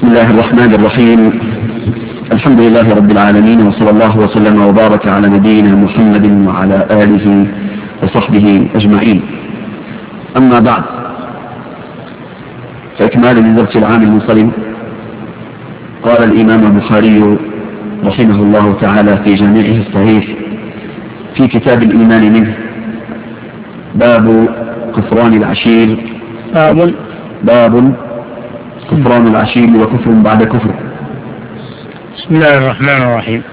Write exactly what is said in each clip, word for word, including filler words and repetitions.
بسم الله الرحمن الرحيم. الحمد لله رب العالمين، وصلى الله وسلم وبارك على نبينا محمد وعلى آله وصحبه أجمعين. أما بعد، فإكمالا للدرس العام المنصرم، قال الإمام البخاري رحمه الله تعالى في جامعه الصحيح في كتاب الإيمان منه: باب كفران العشير. باب باب كفران العشير وكفر بعد كفر. بسم الله الرحمن الرحيم.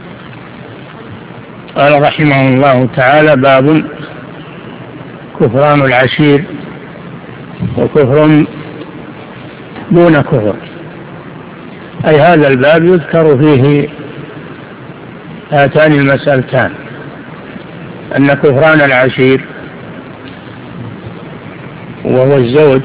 قال رحمه الله تعالى: باب كفران العشير وكفر دون كفر. أي هذا الباب يذكر فيه هاتان المسألتان: أن كفران العشير وهو الزوج،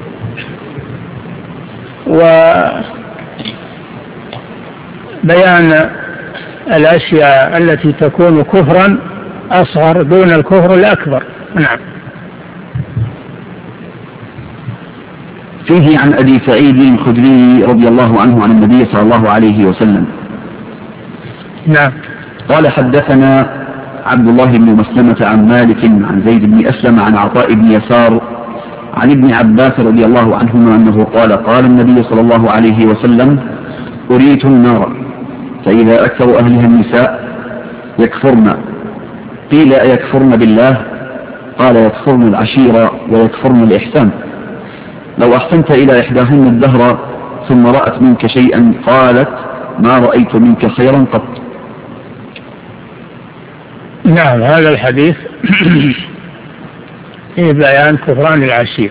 وبيان الأشياء التي تكون كفرا أصغر دون الكفر الأكبر. نعم. فيه عن أبي سعيد الخدري رضي الله عنه عن النبي صلى الله عليه وسلم. نعم. قال: حدثنا عبد الله بن مسلمة عن مالك عن زيد بن أسلم عن عطاء بن يسار عن ابن عباس رضي الله عنهما أنه قال: قال النبي صلى الله عليه وسلم: أريت النار فإذا أكثر أهلها النساء يكفرن. قيل: أيكفرن بالله؟ قال: يكفرن العشيرة ويكفرن الإحسان. لو أحسنت إلى إحداهن الدهر ثم رأت منك شيئا قالت: ما رأيت منك خيرا قط. نعم. هذا الحديث في بيان كفران العشير.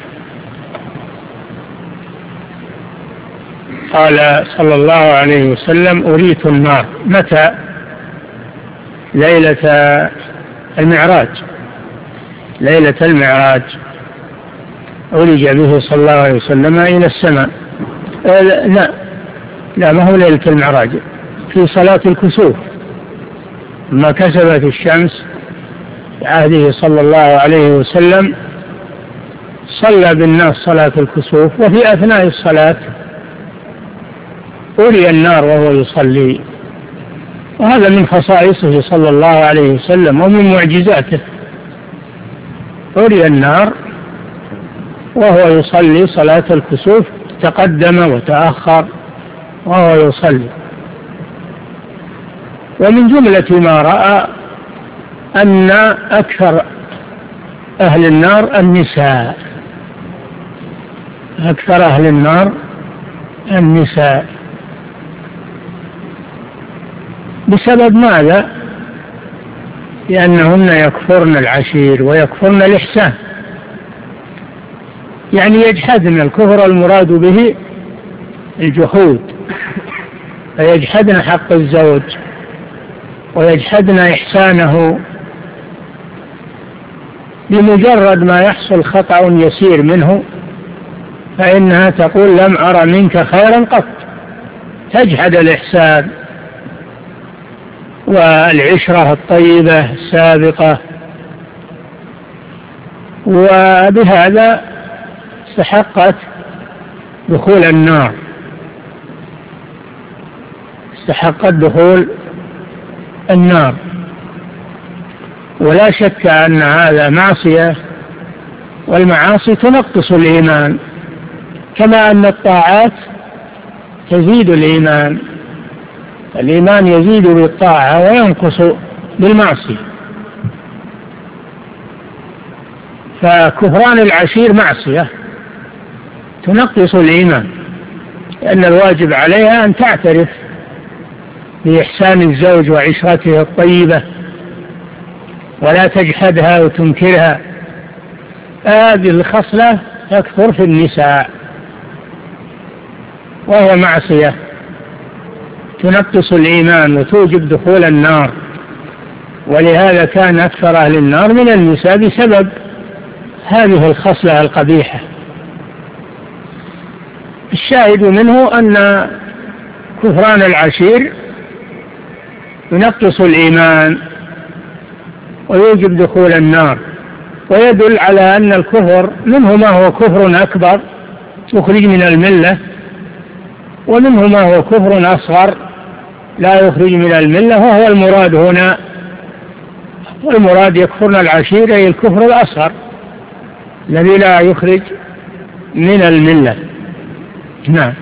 قال صلى الله عليه وسلم: أريت النار. متى؟ ليلة المعراج. ليلة المعراج أولج به صلى الله عليه وسلم إلى السماء. آه لا لا ما هو ليلة المعراج، في صلاة الكسوف لما كسفت الشمس في عهده صلى الله عليه وسلم، صلى بالناس صلاة الكسوف، وفي أثناء الصلاة أري النار وهو يصلي، وهذا من خصائصه صلى الله عليه وسلم ومن معجزاته. أري النار وهو يصلي صلاة الكسوف، تقدم وتأخر وهو يصلي. ومن جملة ما رأى أن أكثر أهل النار النساء. أكثر أهل النار النساء. بسبب ماذا؟ لأنهن يكفرن العشير ويكفرن الإحسان، يعني يجحدن الكفر المراد به الجحود، فيجحدن حق الزوج ويجحدن إحسانه. بمجرد ما يحصل خطأ يسير منه فإنها تقول: لم أرى منك خيرا قط. تجحد الإحسان والعشرة الطيبة السابقة، وبهذا استحقت دخول النار، استحقت دخول النار. ولا شك أن هذا معصية، والمعاصي تنقص الإيمان، كما أن الطاعات تزيد الإيمان. الإيمان يزيد بالطاعة وينقص بالمعصية. فكفران العشير معصية تنقص الإيمان، لأن الواجب عليها أن تعترف بإحسان الزوج وعشرته الطيبة ولا تجحدها وتنكرها. هذه الخصلة تكثر في النساء، وهي معصية تنقص الإيمان وتوجب دخول النار. ولهذا كان أكثر أهل النار من النساء بسبب هذه الخصلة القبيحة. الشاهد منه أن كفران العشير ينقص الإيمان ويوجب دخول النار، ويدل على أن الكفر منه ما هو كفر أكبر يخرج من الملة، ومنه ما هو كفر أصغر لا يخرج من الملة، وهو المراد هنا، والمراد يكفرن العشيرة أي الكفر الأصغر الذي لا يخرج من الملة. نعم.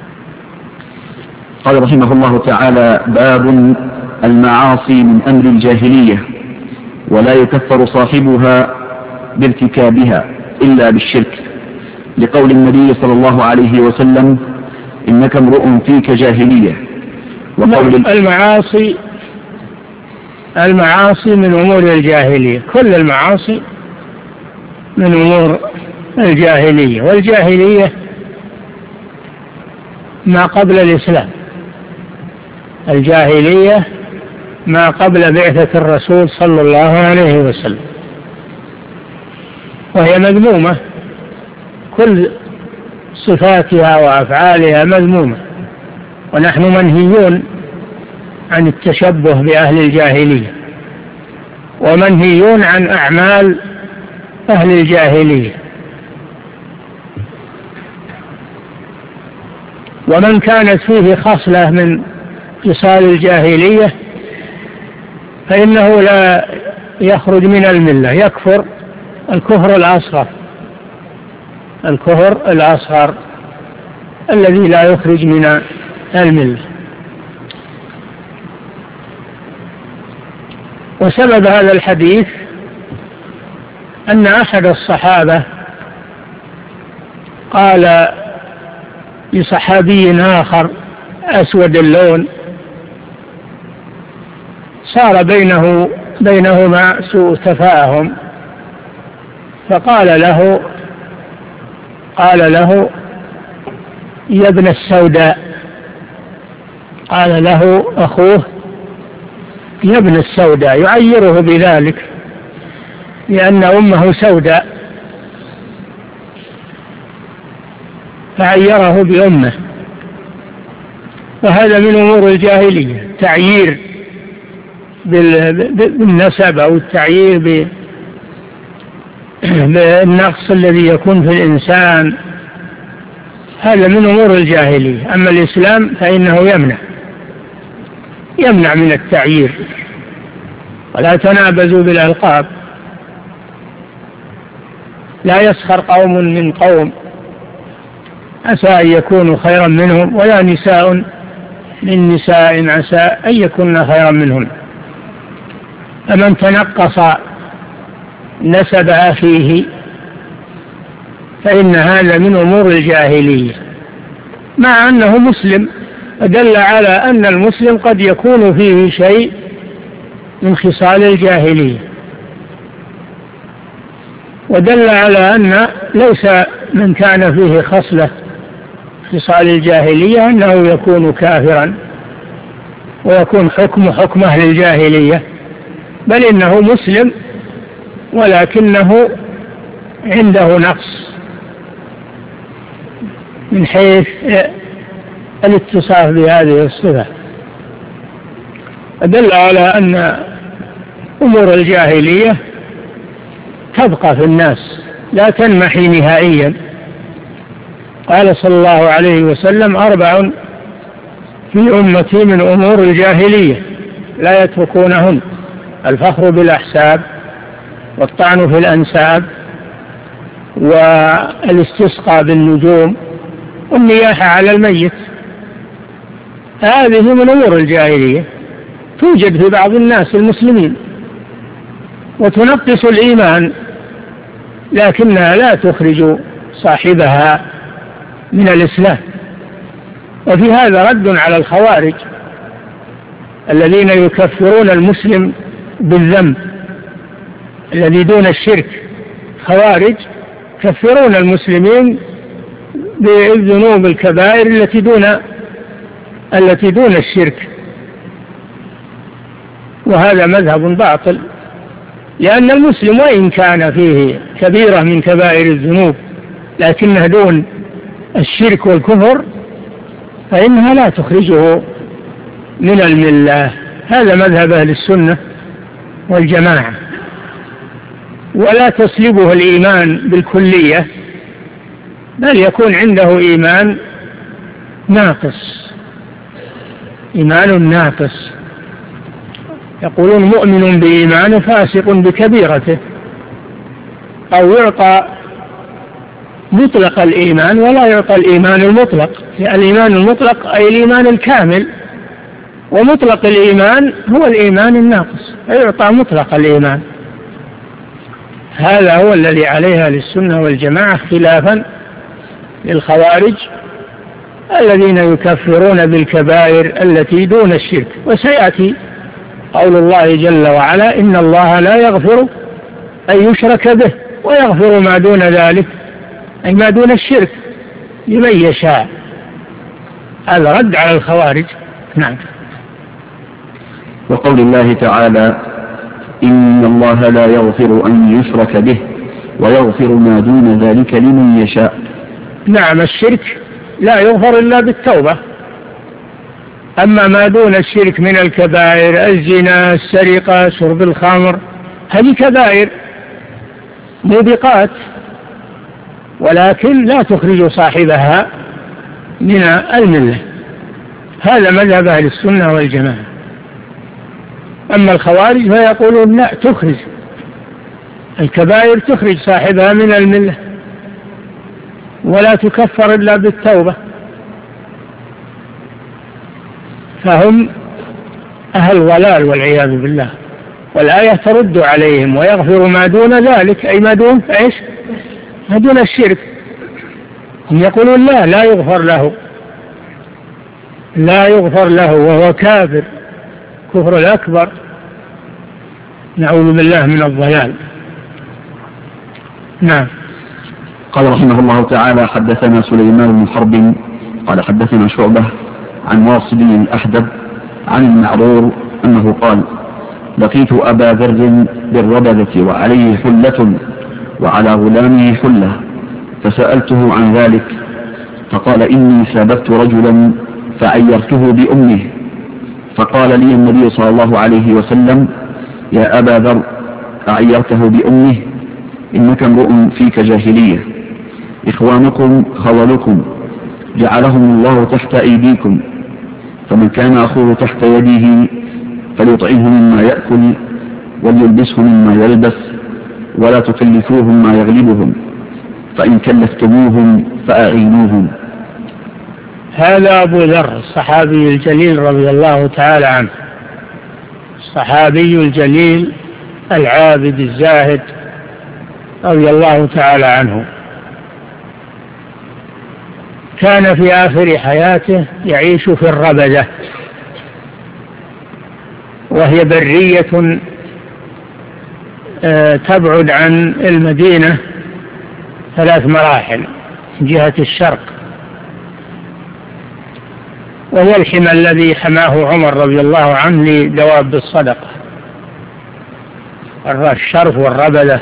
قال رحمه الله تعالى: باب المعاصي من أمر الجاهلية، ولا يكفر صاحبها بارتكابها إلا بالشرك، لقول النبي صلى الله عليه وسلم: إنك امرؤ فيك جاهلية. وقول المعاصي المعاصي من أمور الجاهلية، كل المعاصي من أمور الجاهلية، والجاهلية ما قبل الإسلام، الجاهلية ما قبل بعثة الرسول صلى الله عليه وسلم، وهي مذمومة، كل صفاتها وأفعالها مذمومة، ونحن منهيون عن التشبه بأهل الجاهلية، ومنهيون عن أعمال أهل الجاهلية. ومن كانت فيه خصلة من خصال الجاهلية فإنه لا يخرج من الملة، يكفر الكفر الأصغر، الكفر الأصغر الذي لا يخرج من الملة. وسبب هذا الحديث أن أحد الصحابة قال لصحابي آخر أسود اللون صار بينه بينهما سوء تفاهم، فقال له قال له يا ابن السوداء، قال له أخوه يا ابن السوداء، يعيره بذلك لأن أمه سوداء فعيره بأمه، وهذا من أمور الجاهلية، تعيير بالنسب أو التعيير بالنقص الذي يكون في الإنسان، هذا من أمور الجاهلية. أما الإسلام فإنه يمنع يمنع من التعيير، ولا تنابزوا بالألقاب، لا يسخر قوم من قوم عسى أن يكونوا خيرا منهم، ولا نساء من نساء عسى أن يكون خيرا منهم. فمن تنقص نسب أخيه فإن هذا من أمور الجاهلية، مع أنه مسلم، ودل على أن المسلم قد يكون فيه شيء من خصال الجاهلية، ودل على أن ليس من كان فيه خصلة خصال الجاهلية أنه يكون كافرا ويكون حكم حكم أهل الجاهلية، بل إنه مسلم ولكنه عنده نقص من حيث الاتصاف بهذه الصفة، دل على أن أمور الجاهلية تبقى في الناس لا تنمحي نهائيا. قال صلى الله عليه وسلم: أربع في أمتي من أمور الجاهلية لا يتركونهن: الفخر بالأحساب، والطعن في الأنساب، والاستسقاء بالنجوم، والنياحة على الميت. هذه من أمور الجاهلية توجد في بعض الناس المسلمين وتنقص الإيمان، لكنها لا تخرج صاحبها من الإسلام. وفي هذا رد على الخوارج الذين يكفرون المسلم بالذنب الذي دون الشرك. خوارج يكفرون المسلمين بالذنوب الكبائر التي دون التي دون الشرك، وهذا مذهب باطل، لأن المسلم وإن كان فيه كبيرة من كبائر الذنوب لكنها دون الشرك والكفر فإنها لا تخرجه من الملة. هذا مذهب أهل السنة والجماعة، ولا تسلبه الإيمان بالكلية، بل يكون عنده إيمان ناقص، إيمان ناقص. يقولون مؤمن بإيمانه فاسق بكبيرته، أو يعطى مطلق الإيمان ولا يعطى الإيمان المطلق. الإيمان المطلق أي الإيمان الكامل، ومطلق الإيمان هو الإيمان الناقص، يعطى مطلق الإيمان. هذا هو الذي عليها السنة والجماعة، خلافا للخوارج الذين يكفرون بالكبائر التي دون الشرك. وسيأتي قول الله جل وعلا: إن الله لا يغفر أن يشرك به ويغفر ما دون ذلك، أي ما دون الشرك، لمن يشاء. هذا رد على الخوارج. نعم. وقول الله تعالى: إن الله لا يغفر أن يشرك به ويغفر ما دون ذلك لمن يشاء. نعم، الشرك لا يغفر إلا بالتوبة. أما ما دون الشرك من الكبائر، الزنا، السرقة، شرب الخمر، هذه كبائر موبقات، ولكن لا تخرج صاحبها من الملة. هذا مذهب أهل السنة والجماعة. أما الخوارج فيقولون لا، تخرج الكبائر، تخرج صاحبها من الملة ولا تكفر إلا بالتوبة. فهم أهل ضلال والعياذ بالله. والآية ترد عليهم: ويغفر ما دون ذلك، أي ما دون إيش؟ ما دون الشرك. هم يقولون لا لا يغفر له، لا يغفر له وهو كافر كفر الأكبر، نعوذ بالله من الضلال. نعم. قال رحمه الله تعالى: حدثنا سليمان بن حرب قال حدثنا شعبة عن واصل الأحدب عن المعرور أنه قال: لقيت أبا ذر بالربذة وعليه حلة وعلى غلامه حلة، فسألته عن ذلك فقال: إني سابت رجلا فعيرته بأمه، فقال لي النبي صلى الله عليه وسلم: يا أبا ذر، أعيرته بأمه؟ إنك امرؤ فيك جاهلية، إخوانكم خولكم، جعلهم الله تحت أيديكم، فمن كان أخوه تحت يده فليطعمه مما يأكل وليلبسه مما يلبس، ولا تكلفوهم ما يغلبهم، فإن كلفتموهم فأعينوهم. هذا أبو ذر الصحابي الجليل رضي الله تعالى عنه، الصحابي الجليل العابد الزاهد رضي الله تعالى عنه. كان في آخر حياته يعيش في الربذة، وهي برية تبعد عن المدينة ثلاث مراحل من جهة الشرق، وهو الحمى الذي حماه عمر رضي الله عنه لدواب الصدقة، الشرف والربذة.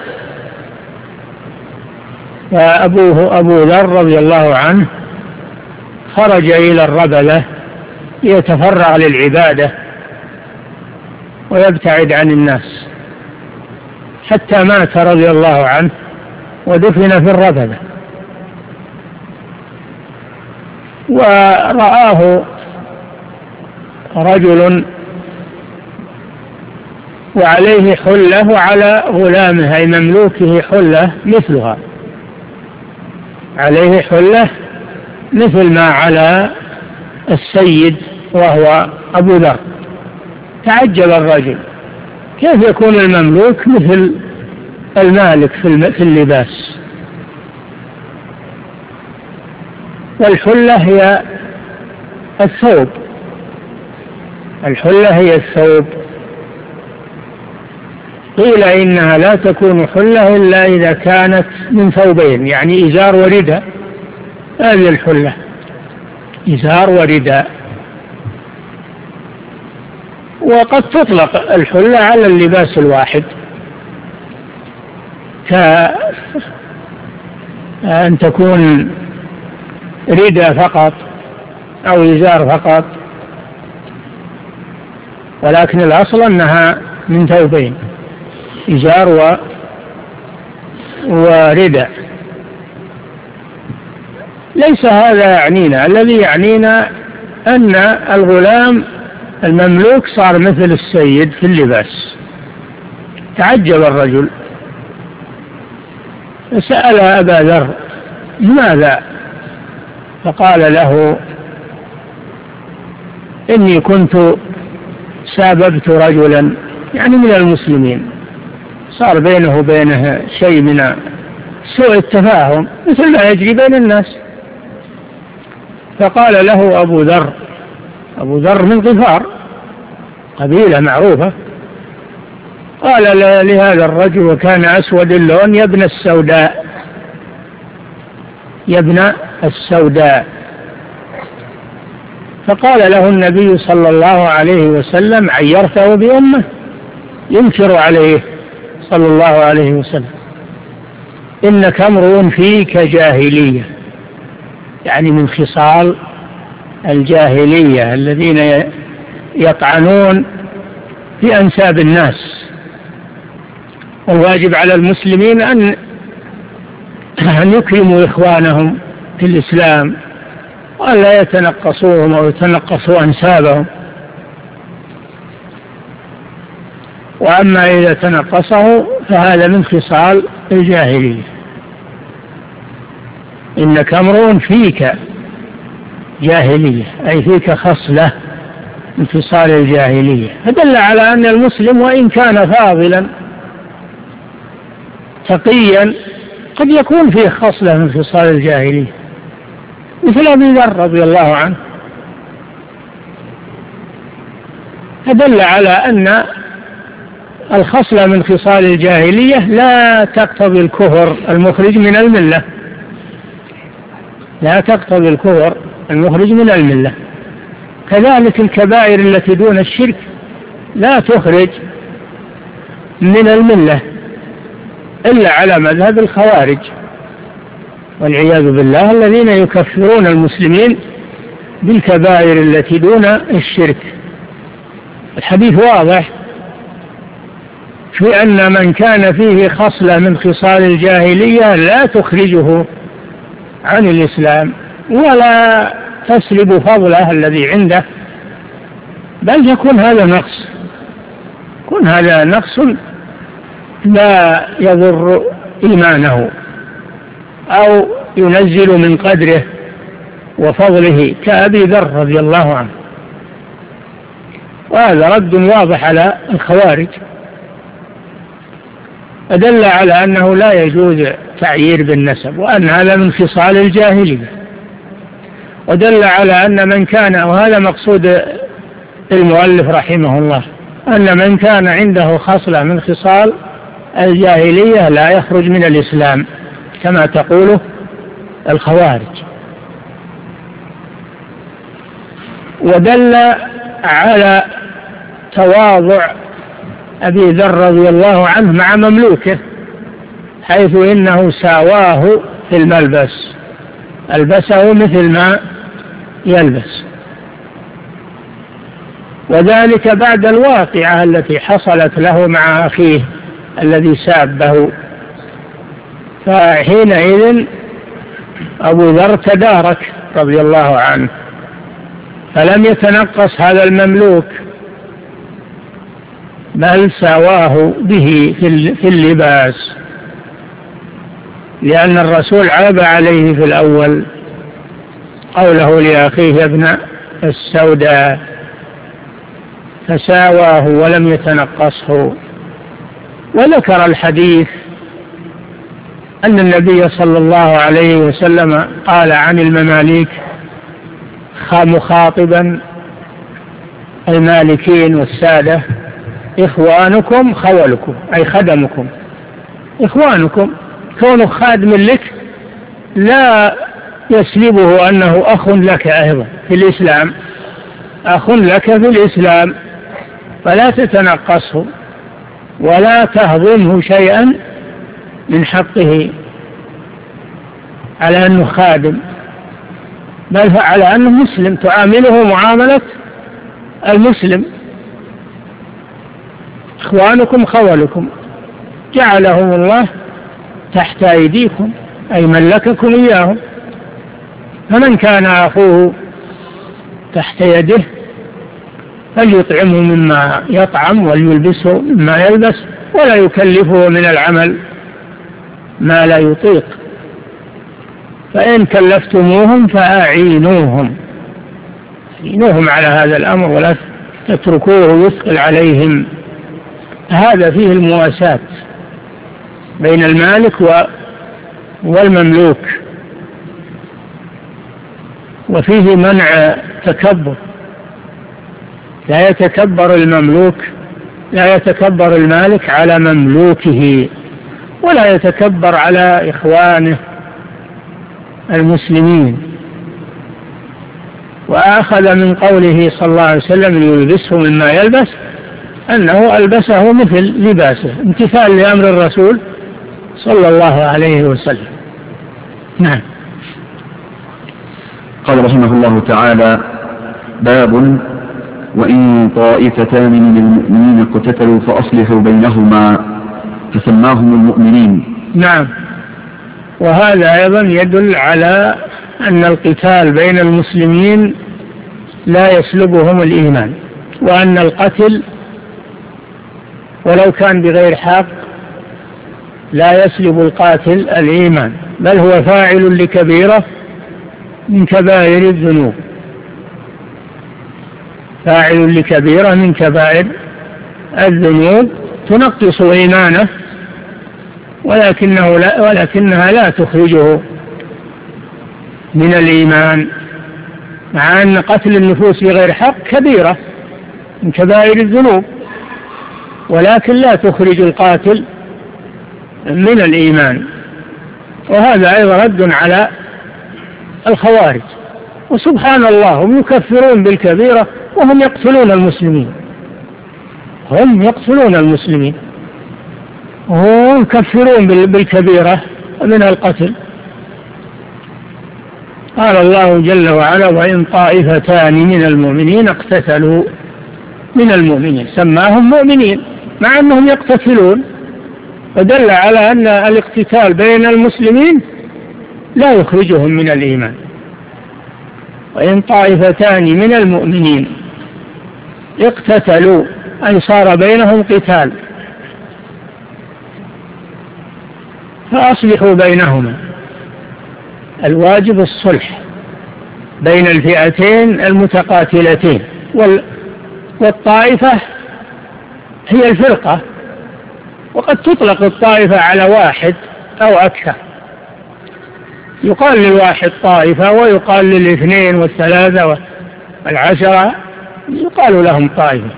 فأبوه أبو ذر رضي الله عنه خرج إلى الربذة ليتفرغ للعبادة ويبتعد عن الناس، حتى مات رضي الله عنه ودفن في الربذة. ورآه رجل وعليه حلة وعلى غلامه أي مملوكه حلة مثلها، عليه حلة مثل ما على السيد وهو أبو ذر. تعجب الرجل: كيف يكون المملوك مثل المالك في اللباس؟ والحلة هي الثوب، الحلة هي الثوب. قيل إنها لا تكون حلة إلا إذا كانت من ثوبين، يعني إزار ورداء. هذه الحلة إزار ورداء. وقد تطلق الحلة على اللباس الواحد، كأن تكون رداء فقط أو إزار فقط، ولكن الأصل أنها من ثوبين، إزار و... ورداء. ليس هذا يعنينا، الذي يعنينا أن الغلام المملوك صار مثل السيد في اللباس. تعجب الرجل سأل أبا ذر ماذا؟ فقال له إني كنت ساببت رجلا يعني من المسلمين، صار بينه وبينه شيء من سوء التفاهم مثل ما يجري بين الناس. فقال له أبو ذر، أبو ذر من غفار قبيلة معروفة، قال لهذا الرجل وكان أسود اللون يا ابن السوداء، يا ابن السوداء. فقال له النبي صلى الله عليه وسلم عيرته بأمه، ينكر عليه صلى الله عليه وسلم إنك امرؤ فيك جاهلية، يعني من خصال الجاهلية الذين يطعنون في أنساب الناس. والواجب على المسلمين أن أن يكرموا إخوانهم في الإسلام وأن لا يتنقصوهم أو يتنقصوا أنسابهم، وأما إذا تنقصه فهذا من خصال الجاهلية. إنك امرؤ فيك جاهلية أي فيك خصلة من خصال الجاهلية، فدل على أن المسلم وإن كان فاضلا تقيا قد يكون فيه خصلة من خصال الجاهلية، مثل أبي ذر رضي الله عنه. فدل على أن الخصلة من خصال الجاهلية لا تقتضي الكفر المخرج من الملة، لا تقتضي الكفر المخرج من الملة. كذلك الكبائر التي دون الشرك لا تخرج من الملة إلا على مذهب الخوارج والعياذ بالله، الذين يكفرون المسلمين بالكبائر التي دون الشرك. الحديث واضح في أن من كان فيه خصلة من خصال الجاهلية لا تخرجه عن الإسلام ولا تسلب فضله الذي عنده، بل يكون هذا نقص، يكون هذا نقص لا يضر إيمانه أو ينزل من قدره وفضله كأبي ذر رضي الله عنه. وهذا رد واضح على الخوارج، أدل على أنه لا يجوز تعيير بالنسب وأن هذا من خصال الجاهلية، ودل على أن من كان، وهذا مقصود المؤلف رحمه الله، أن من كان عنده خصلة من خصال الجاهلية لا يخرج من الإسلام كما تقوله الخوارج. ودل على تواضع أبي ذر رضي الله عنه مع مملوكه، حيث إنه ساواه في الملبس، ألبسه مثل ما يلبس، وذلك بعد الواقعة التي حصلت له مع أخيه الذي سابه. فحينئذ أبو ذر تدارك رضي الله عنه، فلم يتنقص هذا المملوك بل ساواه به في اللباس، لأن الرسول عاب عليه في الأول قوله لأخيه يا ابن السوداء، فساواه ولم يتنقصه. وذكر الحديث أن النبي صلى الله عليه وسلم قال عن المماليك مخاطبا المالكين والسادة: إخوانكم خولكم، أي خدمكم. إخوانكم كونه خادم لك لا يسلبه أنه أخ لك أيضا في الإسلام، أخ لك في الإسلام، فلا تتنقصه ولا تهضمه شيئا من حقه على أنه خادم، بل على أنه مسلم، تعامله معاملة المسلم. إخوانكم خولكم جعلهم الله تحت أيديكم، أي ملككم إياهم، فمن كان أخوه تحت يده فليطعمه مما يطعم وليلبسه مما يلبس، ولا يكلفه من العمل ما لا يطيق. فإن كلفتموهم فأعينوهم أعينوهم على هذا الأمر ولا تتركوه يثقل عليهم. هذا فيه المواساة بين المالك والمملوك، وفيه منع تكبر. لا يتكبر المملوك لا يتكبر المالك على مملوكه، ولا يتكبر على إخوانه المسلمين. وأخذ من قوله صلى الله عليه وسلم ليلبسه مما يلبس أنه ألبسه مثل لباسه، امتثال لأمر الرسول صلى الله عليه وسلم. نعم. قال رحمه الله تعالى: باب: وإن طائفتان من المؤمنين اقتتلوا فأصلحوا بينهما، فسماهم المؤمنين. نعم. وهذا أيضا يدل على أن القتال بين المسلمين لا يسلبهم الإيمان، وأن القتل ولو كان بغير حق لا يسلب القاتل الإيمان، بل هو فاعل لكبيرة من كبائر الذنوب فاعل لكبيرة من كبائر الذنوب تنقص إيمانه، ولكنه لا ولكنها لا تخرجه من الإيمان، مع أن قتل النفوس بغير حق كبيرة من كبائر الذنوب، ولكن لا تخرج القاتل من الإيمان. وهذا أيضا رد على الخوارج. وسبحان الله، هم يكفرون بالكبيرة وهم يقتلون المسلمين هم يقتلون المسلمين وهم يكفرون بالكبيرة من القتل. قال الله جل وعلا: وإن طائفتان من المؤمنين اقتتلوا من المؤمنين، سماهم مؤمنين مع أنهم يقتتلون، ودل على أن الاقتتال بين المسلمين لا يخرجهم من الإيمان. وإن طائفتان من المؤمنين اقتتلوا أي صار بينهم قتال فأصلحوا بينهما. الواجب الصلح بين الفئتين المتقاتلتين، والطائفة هي الفرقة، وقد تطلق الطائفة على واحد أو أكثر، يقال للواحد طائفة ويقال للاثنين والثلاثة والعشرة يقال لهم طائفة.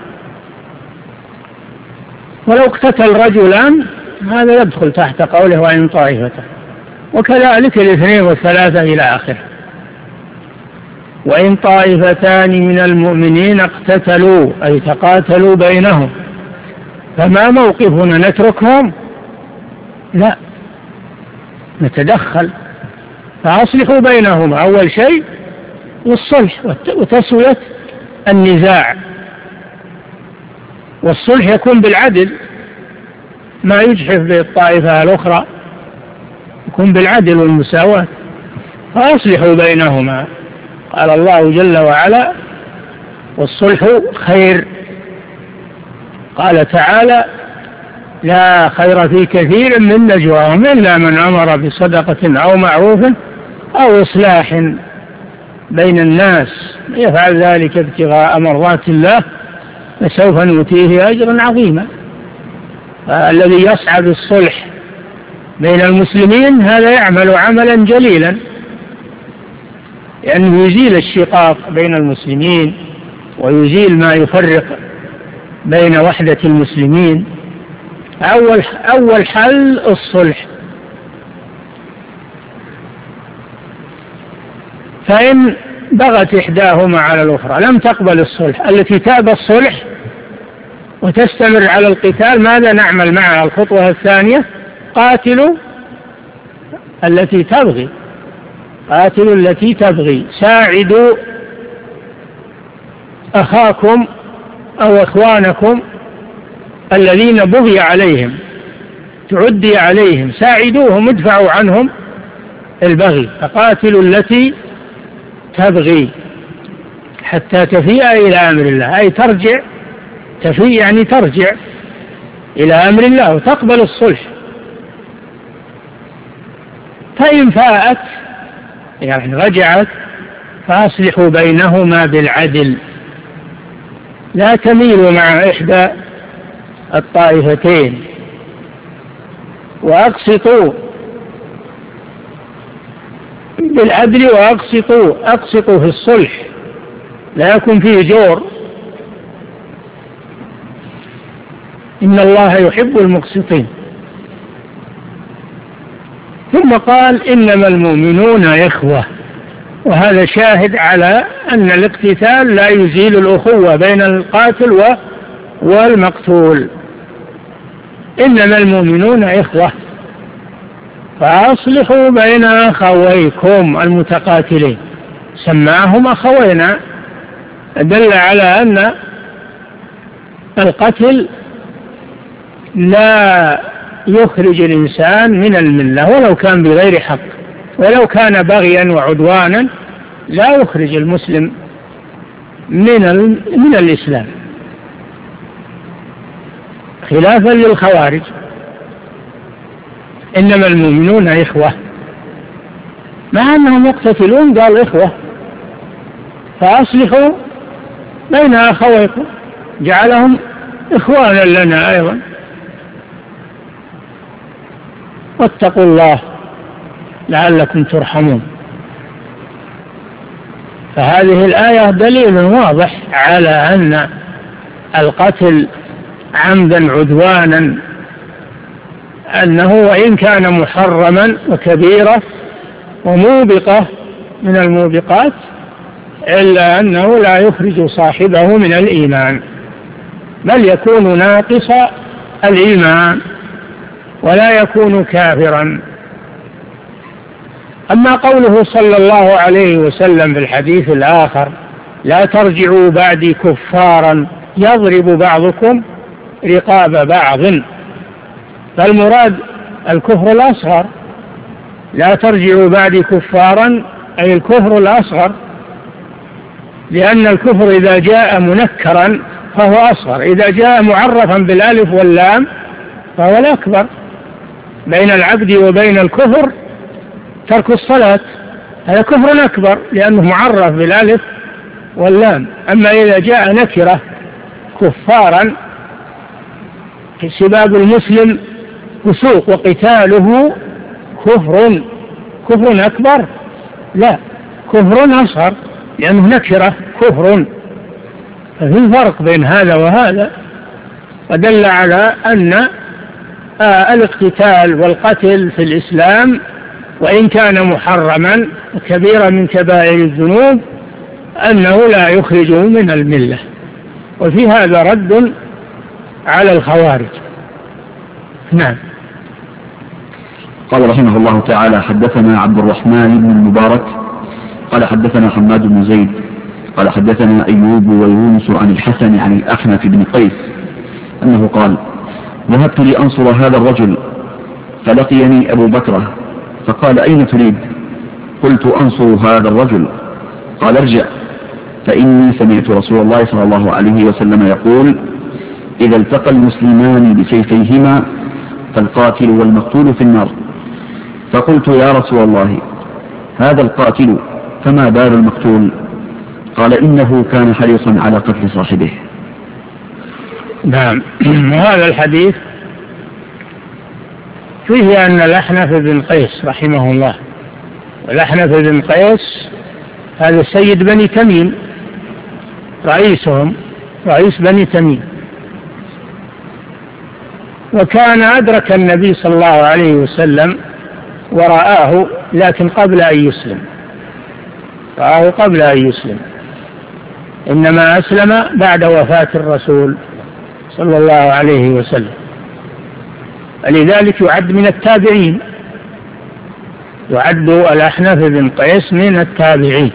ولو اقتتل رجلان هذا يدخل تحت قوله وإن طائفة، وكذلك الاثنين والثلاثة إلى آخره. وإن طائفتان من المؤمنين اقتتلوا أي تقاتلوا بينهم، فما موقفنا؟ نتركهم؟ لا، نتدخل فأصلحوا بينهما. أول شيء والصلح وتسوية النزاع، والصلح يكون بالعدل، ما يجحف بالطائفة الأخرى، يكون بالعدل والمساواة. فأصلحوا بينهما. قال الله جل وعلا: والصلح خير. قال تعالى: لا خير في كثير من نجواهم إلا من أمر بصدقة أو معروف أو إصلاح بين الناس، يفعل ذلك ابتغاء مرضات الله فسوف نؤتيه أجرا عظيما. فالذي يسعى بالصلح بين المسلمين هذا يعمل عملا جليلا، لأنه يزيل الشقاق بين المسلمين ويزيل ما يفرق بين وحدة المسلمين. أول أول حل الصلح. فإن بغت إحداهما على الأخرى لم تقبل الصلح، التي تأبى الصلح وتستمر على القتال، ماذا نعمل معها؟ الخطوة الثانية: قاتلوا التي تبغي قاتلوا التي تبغي ساعدوا أخاكم أو إخوانكم الذين بغي عليهم، تعدي عليهم، ساعدوهم، ادفعوا عنهم البغي. فقاتلوا التي تبغي حتى تفيء إلى أمر الله، أي ترجع، تفيء يعني ترجع إلى أمر الله وتقبل الصلح. فإن فاءت يعني رجعت فأصلحوا بينهما بالعدل، لا تميلوا مع إحدى الطائفتين، وأقسطوا بالعدل وأقسطوا، أقسطوا في الصلح لا يكون فيه جور، إن الله يحب المقسطين. ثم قال إنما المؤمنون إخوة، وهذا شاهد على أن الاقتتال لا يزيل الأخوة بين القاتل والمقتول. إنما المؤمنون إخوة فأصلحوا بين أخويكم المتقاتلين، سماهم أخوينا، دل على أن القتل لا يخرج الإنسان من الملة ولو كان بغير حق، ولو كان بغيا وعدوانا لا يخرج المسلم من من الإسلام، خلافا للخوارج. إنما المؤمنون إخوة، مع أنهم يقتتلون قال إخوة، فأصلحوا بين أخويكم، جعلهم إخوانا لنا أيضا. واتقوا الله لعلكم ترحمون. فهذه الآية دليل واضح على أن القتل عمدا عدوانا أنه وإن كان محرما وكبيرة وموبقة من الموبقات إلا أنه لا يخرج صاحبه من الإيمان، بل يكون ناقص الإيمان ولا يكون كافرا. أما قوله صلى الله عليه وسلم في الحديث الآخر لا ترجعوا بعدي كفارا يضرب بعضكم رقاب بعض، فالمراد الكفر الأصغر، لا ترجعوا بعدي كفارا أي الكفر الأصغر، لأن الكفر إذا جاء منكرا فهو أصغر، إذا جاء معرفا بالألف واللام فهو الأكبر. بين العبد وبين الكفر ترك الصلاة، هذا كفر أكبر لأنه معرف بالألف واللام. أما إذا جاء نكرة كفارا سباب المسلم فسوق وقتاله كفر، كفر أكبر لا، كفر أصغر لأنه نكرة كفر. ففي فرق بين هذا وهذا، ودل على أن آه الاقتتال والقتل في الإسلام وإن كان محرما كبيرا من كبائر الذنوب أنه لا يخرجه من الملة. وفي هذا رد على الخوارج. نعم. قال رحمه الله تعالى حدثنا عبد الرحمن بن المبارك قال حدثنا حماد بن زيد قال حدثنا أيوب ويونس عن الحسن عن الأحنف بن قيس أنه قال ذهبت لأنصر هذا الرجل فلقيني أبو بكرة فقال أين تريد؟ قلت أنصر هذا الرجل. قال ارجع فإني سمعت رسول الله صلى الله عليه وسلم يقول إذا التقى المسلمان بسيفيهما فالقاتل والمقتول في النار. فقلت يا رسول الله هذا القاتل فما بال المقتول؟ قال إنه كان حريصا على قتل صاحبه. نعم. وهذا الحديث فيه أن الأحنف بن قيس رحمه الله، والأحنف بن قيس هذا سيد بني تميم رئيسهم، رئيس بني تميم، وكان أدرك النبي صلى الله عليه وسلم ورآه لكن قبل أن يسلم، رآه قبل أن يسلم، إنما أسلم بعد وفاة الرسول صلى الله عليه وسلم، لذلك يعد من التابعين، يعد الأحنف بن قيس من التابعين.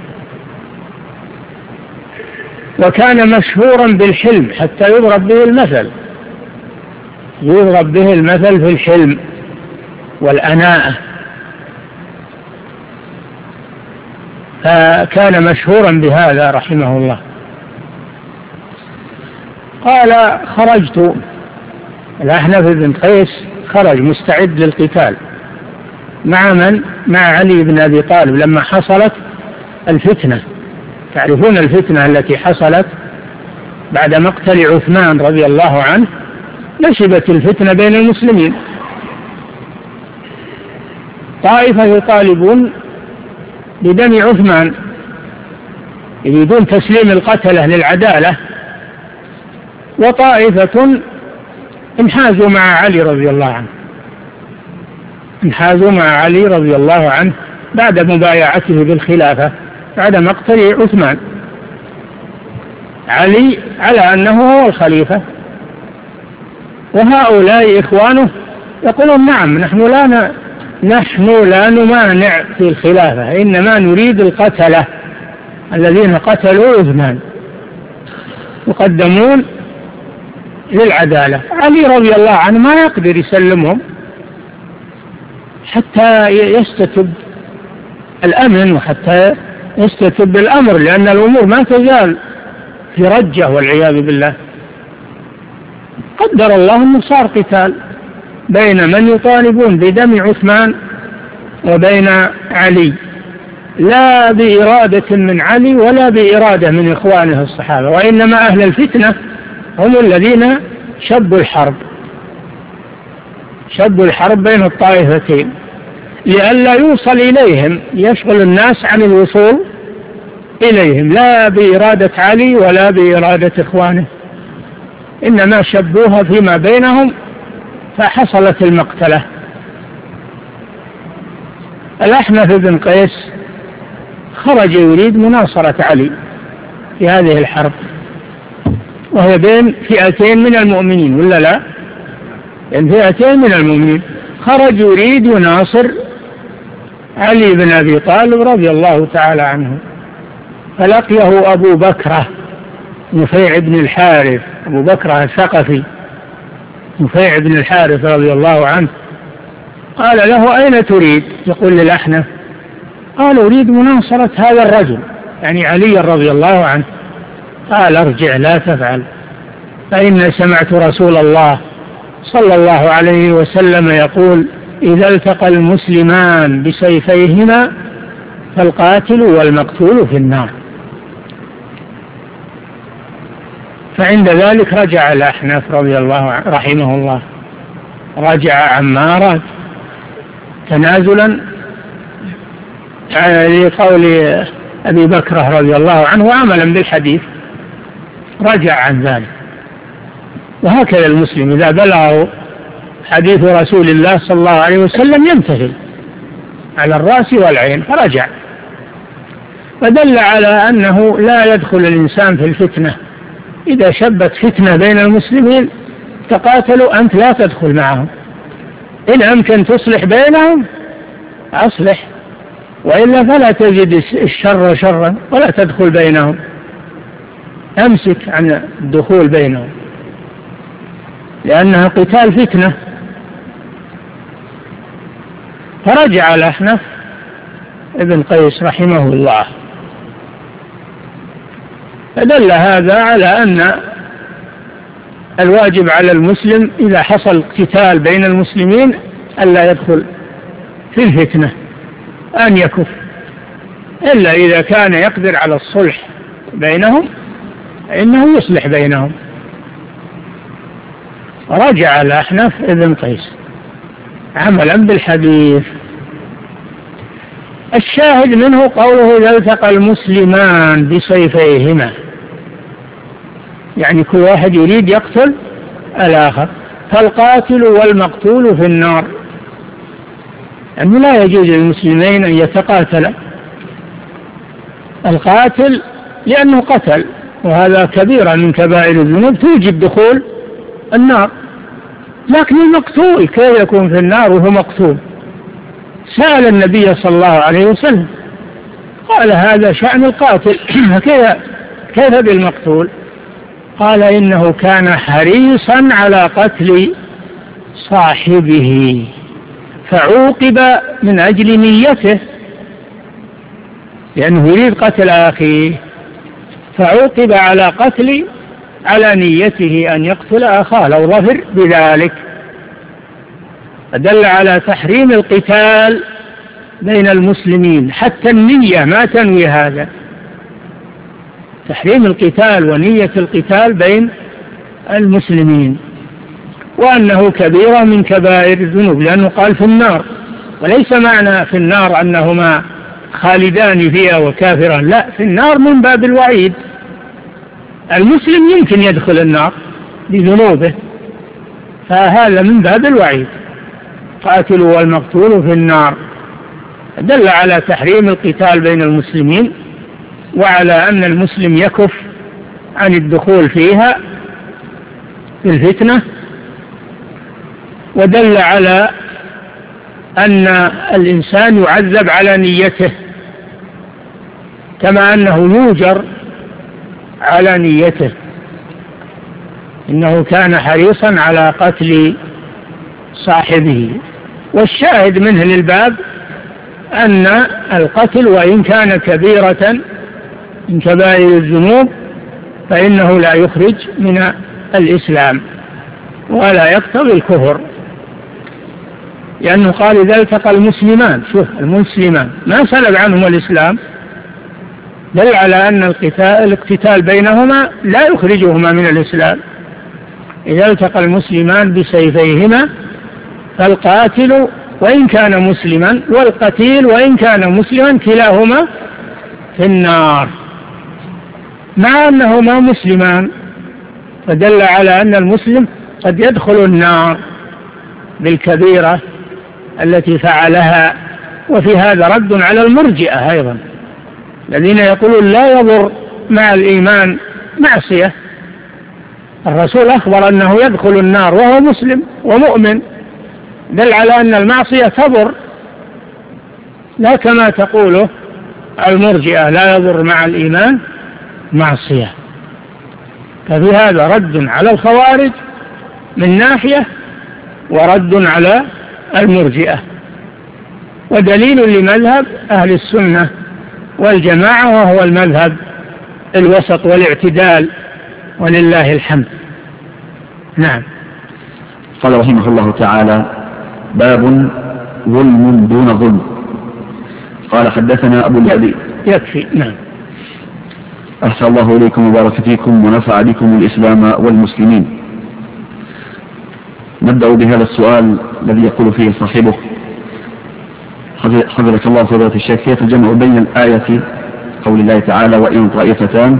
وكان مشهورا بالحلم حتى يضرب به المثل، يضرب به المثل في الحلم والأناءة. فكان مشهورا بهذا رحمه الله. قال خرجت، الأحنف بن قيس خرج مستعد للقتال مع من؟ مع علي بن أبي طالب لما حصلت الفتنة. تعرفون الفتنة التي حصلت بعد مقتل عثمان رضي الله عنه، نشبت الفتنة بين المسلمين، طائفة يطالبون بدم عثمان يريدون تسليم القتلة للعدالة، وطائفة انحازوا مع علي رضي الله عنه انحازوا مع علي رضي الله عنه بعد مبايعته بالخلافة بعد مقتل عثمان، علي على أنه هو الخليفة، وهؤلاء إخوانه يقولون نعم نحن لا ن... نحن لا نمانع في الخلافة، إنما نريد القتلة الذين قتلوا عثمان يقدمون للعدالة. علي رضي الله عنه ما يقدر يسلمهم حتى يستتب الأمن وحتى يستتب الأمر، لأن الأمور ما تزال في رجة والعياذ بالله. قدر الله أنه صار قتال بين من يطالبون بدم عثمان وبين علي، لا بإرادة من علي ولا بإرادة من إخوانه الصحابة، وإنما أهل الفتنة هم الذين شبوا الحرب شبوا الحرب بين الطائفتين لئلا يوصل إليهم، يشغل الناس عن الوصول إليهم، لا بإرادة علي ولا بإرادة إخوانه، إنما شبوها فيما بينهم فحصلت المقتلة. الأحنف بن قيس خرج يريد مناصرة علي في هذه الحرب، وهي بين فئتين من المؤمنين ولا لا؟ بين فئتين من المؤمنين، خرج يريد يناصر علي بن أبي طالب رضي الله تعالى عنه، فلقيه أبو بكرة نفيع بن الحارث، أبو بكرة الثقفي نفيع بن الحارث رضي الله عنه، قال له أين تريد؟ يقول للأحنف، قال أريد مناصرة هذا الرجل يعني علي رضي الله عنه. قال ارجع لا تفعل، فإن سمعت رسول الله صلى الله عليه وسلم يقول إذا التقى المسلمان بسيفيهما فالقاتل والمقتول في النار. فعند ذلك رجع الأحنف رضي الله عنه رحمه الله، رجع عمارا تنازلا لقول أبي بكر رضي الله عنه وعملا بالحديث، رجع عن ذلك. وهكذا المسلم إذا بلغه حديث رسول الله صلى الله عليه وسلم يمتثل على الرأس والعين، فرجع، فدل على أنه لا يدخل الإنسان في الفتنة. إذا شبت فتنة بين المسلمين تقاتلوا أنت لا تدخل معهم، إن أمكن تصلح بينهم أصلح، وإلا فلا تزيد الشر شرا ولا تدخل بينهم، أمسك عن الدخول بينهم لأنها قتال فتنة. فرجع الأحنف ابن قيس رحمه الله، فدل هذا على أن الواجب على المسلم إذا حصل قتال بين المسلمين ألا يدخل في الفتنة، أن يكف، إلا إذا كان يقدر على الصلح بينهم إنه يصلح بينهم. رجع الأحنف ابن قيس عملا بالحديث. الشاهد منه قوله إذا التقى المسلمان بسيفيهما، يعني كل واحد يريد يقتل الآخر، فالقاتل والمقتول في النار، يعني لا يجوز للمسلمين أن يتقاتلا، القاتل لأنه قتل وهذا كبيرة من كبائر الذنوب توجب دخول النار، لكن المقتول كيف يكون في النار وهو مقتول؟ سأل النبي صلى الله عليه وسلم قال هذا شأن القاتل كيف كيف بالمقتول؟ قال إنه كان حريصا على قتل صاحبه فعوقب من أجل نيته، لأنه يريد قتل أخيه، فعوقب على قتل على نيته أن يقتل أخاه لو ظفر بذلك، فدل على تحريم القتال بين المسلمين، حتى النية ما تنوي هذا، تحريم القتال ونية القتال بين المسلمين، وأنه كبيرة من كبائر الذنوب، لأنه قال في النار، وليس معنى في النار أنهما خالدان فيها وكافران، لا، في النار من باب الوعيد. المسلم يمكن يدخل النار بذنوبه، فهذا من باب الوعيد، قاتل والمقتول في النار، دل على تحريم القتال بين المسلمين، وعلى أن المسلم يكف عن الدخول فيها في الفتنة، ودل على أن الإنسان يعذب على نيته، كما أنه يوجر على نيته، إنه كان حريصا على قتل صاحبه. والشاهد منه للباب أن القتل وإن كان كبيرة من كبائر الذنوب فإنه لا يخرج من الإسلام ولا يقتضي الكفر، لأنه قال إذا التقى المسلمان، شوف المسلمان ما سلب عنهم الإسلام، دل على أن القتال, الاقتتال بينهما لا يخرجهما من الإسلام. إذا التقى المسلمان بسيفيهما فالقاتل وإن كان مسلما والقتيل وإن كان مسلما كلاهما في النار، مع أنهما مسلمان، فدل على أن المسلم قد يدخل النار بالكبيرة التي فعلها. وفي هذا رد على المرجئة أيضا الذين يقولون لا يضر مع الإيمان معصية، الرسول أخبر أنه يدخل النار وهو مسلم ومؤمن، دل على أن المعصية تضر، لا كما تقوله المرجئة لا يضر مع الإيمان معصية. ففي هذا رد على الخوارج من ناحية، ورد على المرجئة، ودليل لمذهب أهل السنة والجماعة، وهو المذهب الوسط والاعتدال، ولله الحمد. نعم. قال رحمه الله تعالى: باب ظلم دون ظلم. قال حدثنا أبو اليدي. يكفي. نعم. أحسن الله إليكم وبارك فيكم ونفع بكم الإسلام والمسلمين. نبدأ بهذا السؤال الذي يقول فيه صاحبه: حفظك الله فضيلة الشيخ، كيف الجمع بين الآية قول الله تعالى وإن طائفتان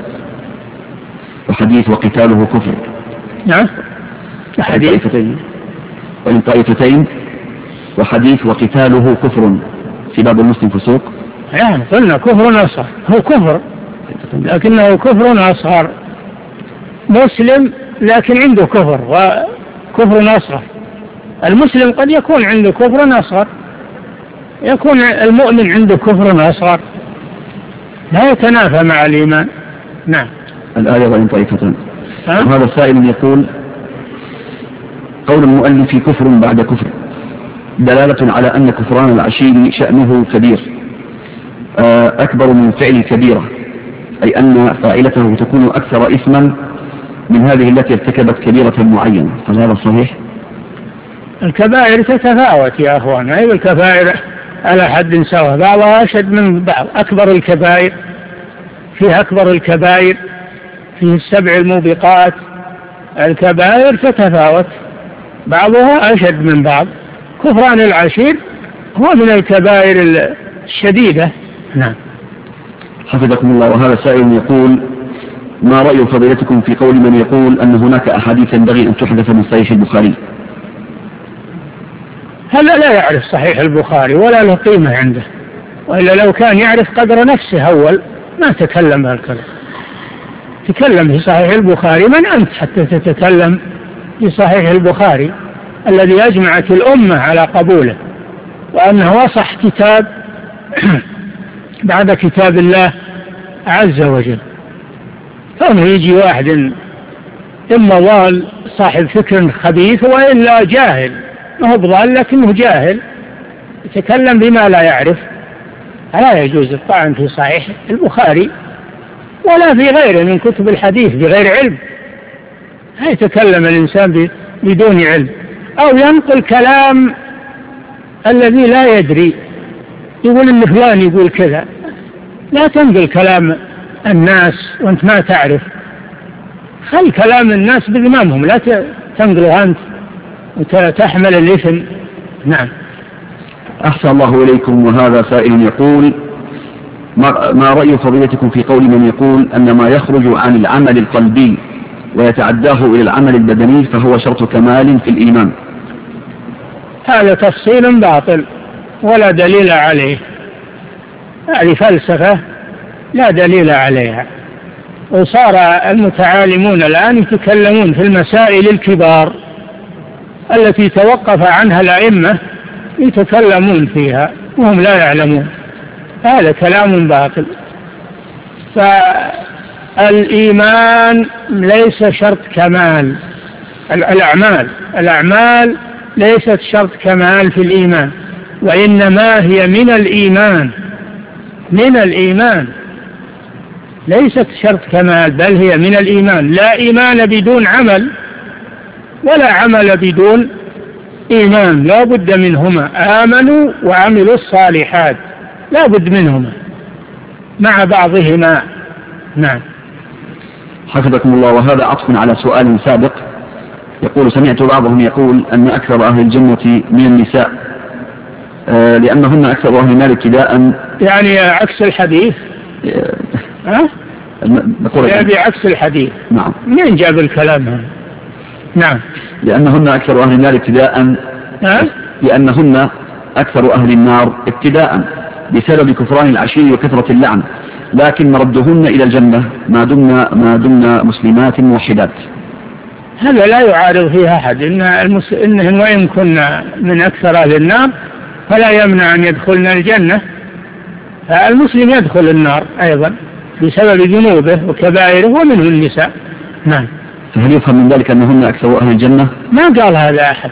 وحديث وقتاله كفر؟ نعم. حديث وإن طائفتين وحديث وقتاله كفر في باب المسلم فسوق. يعني قلنا كفر أصغر، هو كفر لكنه كفر أصغر، مسلم لكن عنده كفر وكفر أصغر. المسلم قد يكون عنده كفر أصغر، يكون المؤمن عنده كفر أصغر، لا يتنافى مع الإيمان. نعم. الآية وإن طائفتان. وهذا السائل يقول: قول المؤلف كفر بعد كفر دلالة على أن كفران العشير شأنه كبير أكبر من فعل الكبيرة، أي أن فاعلته تكون أكثر إثما من هذه التي ارتكبت كبيرة معينة، هل هذا صحيح؟ الكبائر تتفاوت يا أخوان، أي الكبائر على حد سواء، بعضها أشد من بعض. أكبر الكبائر فيه أكبر الكبائر فيه السبع الموبقات، الكبائر تتفاوت بعضها أشد من بعض. كفران العشير هو من الكبائر الشديدة. نعم. حفظكم الله. وهذا سائل يقول: ما رأي فضيلتكم في قول من يقول أن هناك أحاديث ينبغي أن تحدث من صحيح البخاري؟ هذا لا يعرف صحيح البخاري ولا له قيمة عنده، وإلا لو كان يعرف قدر نفسه أول ما تكلم هالكلام. تكلم في صحيح البخاري، من أنت حتى تتكلم في صحيح البخاري الذي أجمعت الأمة على قبوله، وأنه أصح كتاب بعد كتاب الله عز وجل. فإنه يجي واحد إما ضال صاحب فكر خبيث وإلا جاهل، ما هو بضال لكنه جاهل، يتكلم بما لا يعرف، لا يجوز الطعن في صحيح البخاري ولا في غيره من كتب الحديث بغير علم. لا يتكلم الإنسان بدون علم أو ينقل كلام الذي لا يدري، يقول إن فلان يقول كذا. لا تنقل كلام الناس وأنت ما تعرف، خل كلام الناس بذمامهم، لا تنقله أنت وتحمل الإثم. نعم. أحسن الله إليكم. وهذا سائل يقول: ما رأي فضيلتكم في قول من يقول أن ما يخرج عن العمل القلبي ويتعداه إلى العمل البدني فهو شرط كمال في الإيمان؟ هذا تفصيل باطل ولا دليل عليه، هذه فلسفة لا دليل عليها. وصار المتعالمون الآن يتكلمون في المسائل الكبار التي توقف عنها الأئمة، يتكلمون فيها وهم لا يعلمون. هذا كلام باطل. فالإيمان ليس شرط كمال، الأعمال الأعمال ليست شرط كمال في الإيمان، وإنما هي من الإيمان، من الإيمان، ليست شرط كمال بل هي من الإيمان. لا إيمان بدون عمل ولا عمل بدون إيمان، لا بد منهما. آمنوا وعملوا الصالحات، لا بد منهما مع بعضهما. نعم. حفظكم الله. وهذا عطف على سؤال سابق. يقول: سمعت بعضهم يقول أن أكثر أهل الجنة من النساء آه لأنهن أكثر أهل النار ابتداء. يعني عكس الحديث. ها؟ يعني عكس الحديث. نعم. منين جاب الكلام هذا؟ نعم. لأنهن أكثر أهل النار ابتداء. ها؟ لأنهن أكثر أهل النار ابتداء بسبب كفران العشير وكثرة اللعن، لكن مردهن إلى الجنة ما دمنا ما دمنا مسلمات موحدات. هذا لا يعارض فيها أحد. إن المس... إنهن وإن كنا من أكثر أهل النار فلا يمنع أن يدخلن الجنة. فالمسلم يدخل النار أيضا بسبب ذنوبه وكبائره ومنه النساء. نعم. فهل يفهم من ذلك أنهن أكثر أهل الجنة؟ ما قال هذا أحد،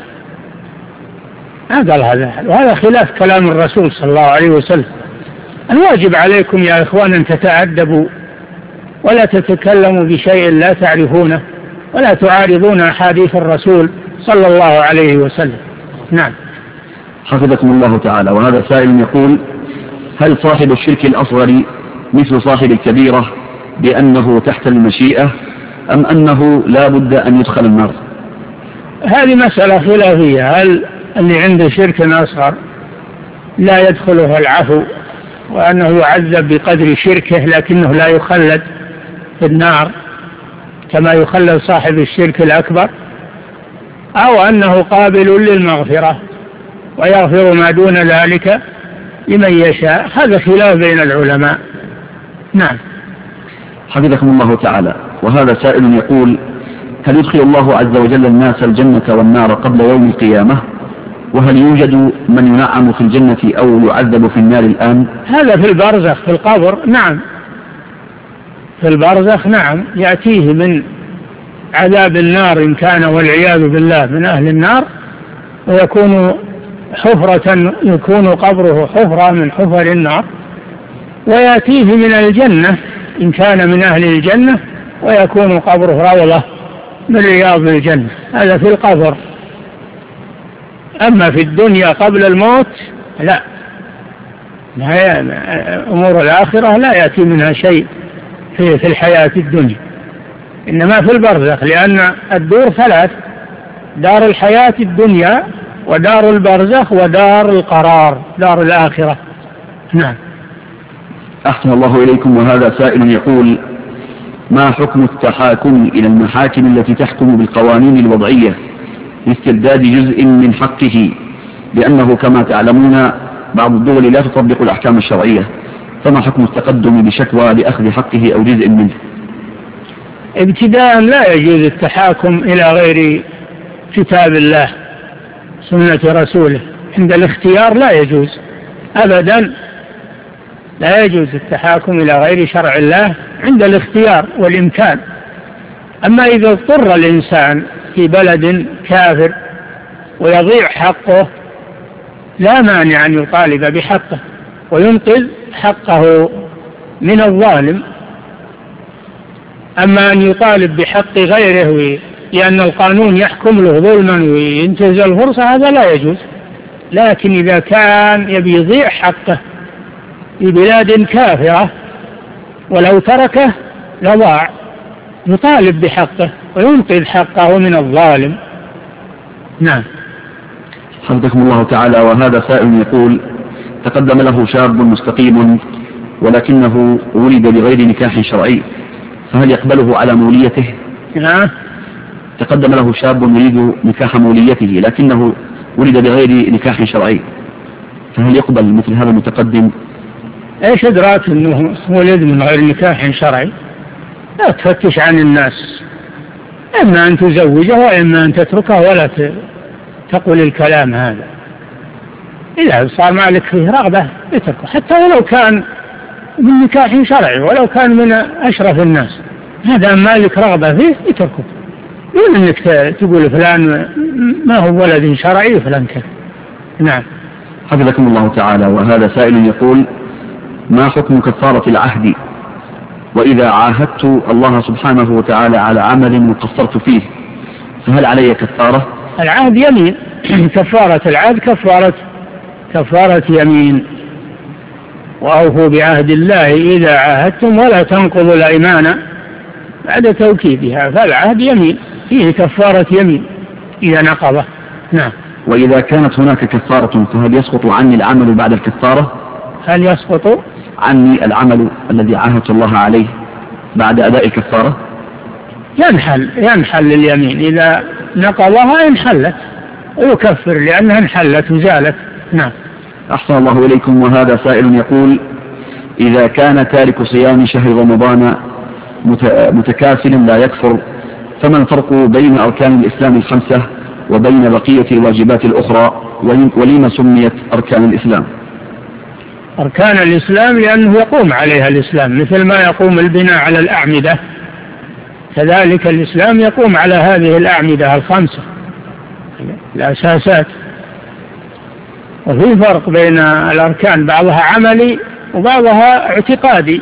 ما قال هذا أحد، وهذا خلاف كلام الرسول صلى الله عليه وسلم. الواجب عليكم يا إخوان أن تتأدبوا ولا تتكلموا بشيء لا تعرفونه ولا تعارضون أحاديث الرسول صلى الله عليه وسلم. نعم. حفظكم الله تعالى. وهذا سائل يقول: هل صاحب الشرك الأصغر مثل صاحب الكبيرة بأنه تحت المشيئة أم أنه لا بد أن يدخل النار؟ هذه مسألة خلافية. هل اللي عنده شرك أصغر لا يدخله العفو وأنه يعذب بقدر شركه لكنه لا يخلد في النار كما يخلد صاحب الشرك الأكبر، أو أنه قابل للمغفرة ويغفر ما دون ذلك لمن يشاء؟ هذا خلاف بين العلماء. نعم. حفظكم الله تعالى. وهذا سائل يقول: هل يدخل الله عز وجل الناس الجنة والنار قبل يوم القيامة؟ وهل يوجد من ينعم في الجنة أو يعذب في النار الآن؟ هذا في البرزخ، في القبر. نعم، في البرزخ. نعم، يأتيه من عذاب النار إن كان والعياذ بالله من أهل النار، ويكون حفرة، يكون قبره حفرة من حفر النار، ويأتيه من الجنة إن كان من أهل الجنة، ويكون قبره روضة من رياض الجنة. هذا في القبر. أما في الدنيا قبل الموت لا، أمور الآخرة لا يأتي منها شيء في, في الحياة الدنيا، إنما في البرزخ، لأن الدور ثلاث: دار الحياة الدنيا ودار البرزخ ودار القرار، دار الآخرة. نعم. أحسن الله إليكم. وهذا سائل يقول: ما حكم التحاكم إلى المحاكم التي تحكم بالقوانين الوضعية لاسترداد جزء من حقه، لأنه كما تعلمون بعض الدول لا تطبق الأحكام الشرعية، فما حكم التقدم بشكوى لأخذ حقه أو جزء منه؟ ابتداء لا يجوز التحاكم إلى غير كتاب الله سنة رسوله. عند الاختيار لا يجوز أبدا، لا يجوز التحاكم إلى غير شرع الله عند الاختيار والإمكان. أما إذا اضطر الإنسان في بلد كافر ويضيع حقه لا مانع أن يطالب بحقه، وينقذ حقه من الظالم. أما أن يطالب بحق غيره لأن القانون يحكم له ظلما وينتهز الفرصة هذا لا يجوز. لكن إذا كان يبي يضيع حقه في بلاد كافرة ولو تركه لضاع، يطالب بحقه وينقذ حقه من الظالم. نعم. حفظكم الله تعالى. وهذا سائل يقول: تقدم له شاب مستقيم ولكنه ولد بغير نكاح شرعي، فهل يقبله على موليته؟ نعم. تقدم له شاب يريد نكاح موليته لكنه ولد بغير نكاح شرعي، فهل يقبل مثل هذا المتقدم؟ ايش ادراك انه ولد من غير نكاح شرعي؟ لا تفتش عن الناس، اما ان تزوجه واما ان تتركه ولا تقول الكلام هذا. اذا صار مالك فيه رغبه اتركه، حتى ولو كان من نكاح شرعي ولو كان من اشرف الناس، هذا مالك رغبه فيه اتركه، دون انك تقول فلان ما هو ولد شرعي وفلان كذا. نعم. حفظكم الله تعالى. وهذا سائل يقول: ما حكم كفارة العهد وإذا عاهدت الله سبحانه وتعالى على عمل وقصرت فيه، فهل علي كفارة؟ العهد يمين. كفارة العهد كفارة كفارة يمين. وأوفوا بعهد الله إذا عاهدتم ولا تنقضوا الأيمان بعد توكيدها، فالعهد يمين فيه كفارة يمين إذا نقضه. نعم. وإذا كانت هناك كفارة فهل يسقط عني العمل بعد الكفارة؟ هل يسقط عني العمل الذي عاهدت الله عليه بعد أداء الكفارة؟ ينحل ينحل اليمين، إذا نقضها انحلت ويكفر لأنها انحلت وزالت. نعم. أحسن الله إليكم. وهذا سائل يقول: إذا كان تارك صيام شهر رمضان متكاسل لا يكفر، فما الفرق بين أركان الإسلام الخمسة وبين بقية الواجبات الأخرى، ولما سميت أركان الإسلام؟ أركان الإسلام لأنه يقوم عليها الإسلام، مثل ما يقوم البناء على الأعمدة كذلك الإسلام يقوم على هذه الأعمدة الخمسة الأساسات. وفي فرق بين الأركان، بعضها عملي وبعضها اعتقادي.